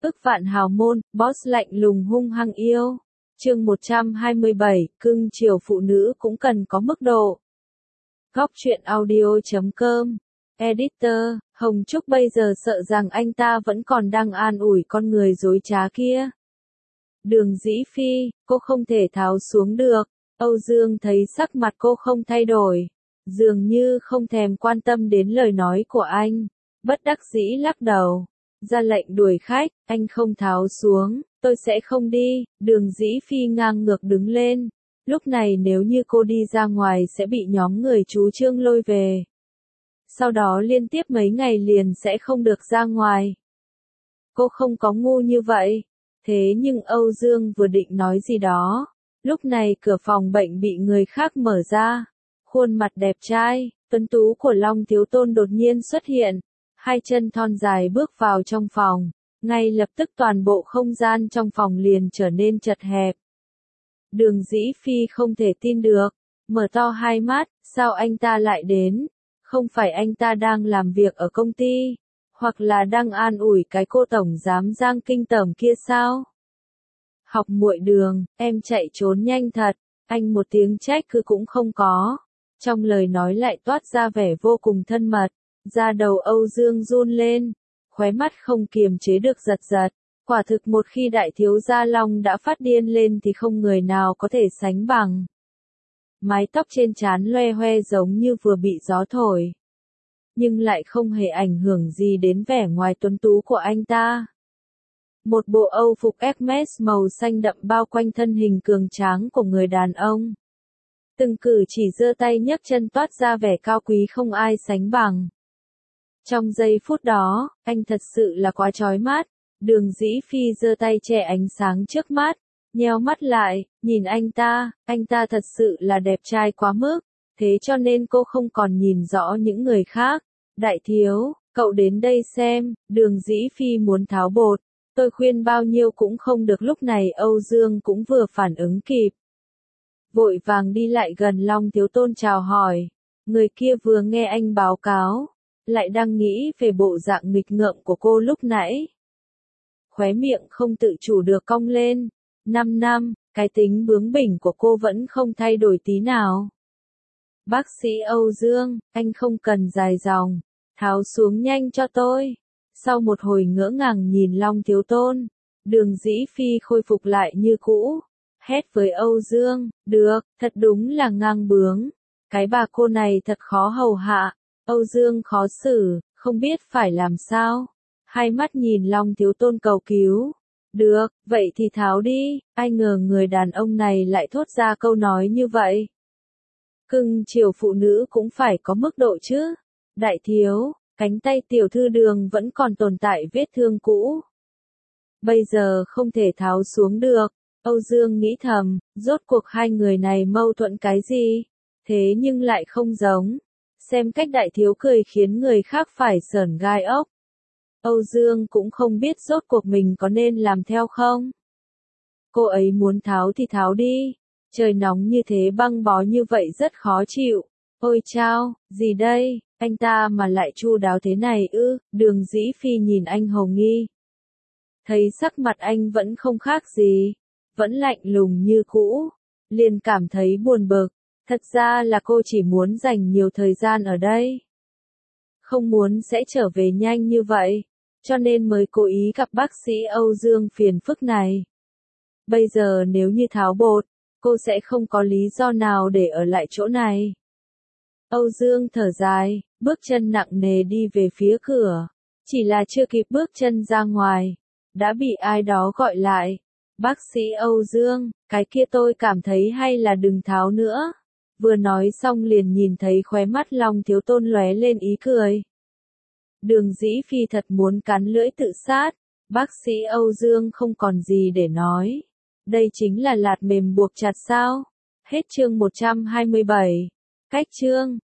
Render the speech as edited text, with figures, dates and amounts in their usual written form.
Ức vạn hào môn, boss lạnh lùng hung hăng yêu. Chương 127, cưng chiều phụ nữ cũng cần có mức độ. Góc truyện audio.com. Editor, Hồng Trúc bây giờ sợ rằng anh ta vẫn còn đang an ủi con người dối trá kia. Đường Dĩ Phi, cô không thể tháo xuống được. Âu Dương thấy sắc mặt cô không thay đổi, dường như không thèm quan tâm đến lời nói của anh, bất đắc dĩ lắc đầu, ra lệnh đuổi khách. Anh không tháo xuống, tôi sẽ không đi. Đường Dĩ Phi ngang ngược đứng lên. Lúc này nếu như cô đi ra ngoài sẽ bị nhóm người chú Trương lôi về. Sau đó liên tiếp mấy ngày liền sẽ không được ra ngoài. Cô không có ngu như vậy. Thế nhưng Âu Dương vừa định nói gì đó. Lúc này cửa phòng bệnh bị người khác mở ra. Khuôn mặt đẹp trai, tuấn tú của Long Thiếu Tôn đột nhiên xuất hiện. Hai chân thon dài bước vào trong phòng. Ngay lập tức toàn bộ không gian trong phòng liền trở nên chật hẹp. Đường Dĩ Phi không thể tin được. Mở to hai mắt, sao anh ta lại đến? Không phải anh ta đang làm việc ở công ty, hoặc là đang an ủi cái cô tổng giám Giang Kinh Tởm kia sao? Học muội Đường, em chạy trốn nhanh thật. Anh một tiếng trách cứ cũng không có. Trong lời nói lại toát ra vẻ vô cùng thân mật. Da đầu Âu Dương run lên, khóe mắt không kiềm chế được giật giật. Quả thực một khi đại thiếu gia Long đã phát điên lên thì không người nào có thể sánh bằng. Mái tóc trên trán loe hoe giống như vừa bị gió thổi, nhưng lại không hề ảnh hưởng gì đến vẻ ngoài tuấn tú của anh ta. Một bộ Âu phục Hermes màu xanh đậm bao quanh thân hình cường tráng của người đàn ông. Từng cử chỉ giơ tay nhấc chân toát ra vẻ cao quý không ai sánh bằng. Trong giây phút đó, anh thật sự là quá chói mắt. Đường Dĩ Phi giơ tay che ánh sáng trước mắt, nheo mắt lại, nhìn anh ta thật sự là đẹp trai quá mức, thế cho nên cô không còn nhìn rõ những người khác. Đại thiếu, cậu đến đây xem. Đường Dĩ Phi muốn tháo bột, tôi khuyên bao nhiêu cũng không được. Lúc này Âu Dương cũng vừa phản ứng kịp, vội vàng đi lại gần Long Thiếu Tôn chào hỏi. Người kia vừa nghe anh báo cáo, lại đang nghĩ về bộ dạng nghịch ngợm của cô lúc nãy. Khóe miệng không tự chủ được cong lên. 5 năm, cái tính bướng bỉnh của cô vẫn không thay đổi tí nào. Bác sĩ Âu Dương, anh không cần dài dòng, tháo xuống nhanh cho tôi. Sau một hồi ngỡ ngàng nhìn Long Thiếu Tôn, Đường Dĩ Phi khôi phục lại như cũ, hét với Âu Dương, được, thật đúng là ngang bướng. Cái bà cô này thật khó hầu hạ. Âu Dương khó xử, không biết phải làm sao. Hai mắt nhìn Long Thiếu Tôn cầu cứu. Được, vậy thì tháo đi. Ai ngờ người đàn ông này lại thốt ra câu nói như vậy. Cưng chiều phụ nữ cũng phải có mức độ chứ. Đại thiếu, cánh tay tiểu thư Đường vẫn còn tồn tại vết thương cũ. Bây giờ không thể tháo xuống được. Âu Dương nghĩ thầm, rốt cuộc hai người này mâu thuẫn cái gì? Thế nhưng lại không giống. Xem cách đại thiếu cười khiến người khác phải sởn gai ốc. Âu Dương cũng không biết rốt cuộc mình có nên làm theo không. Cô ấy muốn tháo thì tháo đi. Trời nóng như thế băng bó như vậy rất khó chịu. Ôi chao, gì đây, anh ta mà lại chu đáo thế này ư? Đường Dĩ Phi nhìn anh hồng nghi. Thấy sắc mặt anh vẫn không khác gì, vẫn lạnh lùng như cũ, liền cảm thấy buồn bực. Thật ra là cô chỉ muốn dành nhiều thời gian ở đây, không muốn sẽ trở về nhanh như vậy, cho nên mới cố ý gặp bác sĩ Âu Dương phiền phức này. Bây giờ nếu như tháo bột, cô sẽ không có lý do nào để ở lại chỗ này. Âu Dương thở dài, bước chân nặng nề đi về phía cửa. Chỉ là chưa kịp bước chân ra ngoài, đã bị ai đó gọi lại. Bác sĩ Âu Dương, cái kia tôi cảm thấy hay là đừng tháo nữa. Vừa nói xong liền nhìn thấy khóe mắt Long Thiếu Tôn lóe lên ý cười. Đường Dĩ Phi thật muốn cắn lưỡi tự sát. Bác sĩ Âu Dương không còn gì để nói. Đây chính là lạt mềm buộc chặt sao? Hết chương 127. Cách chương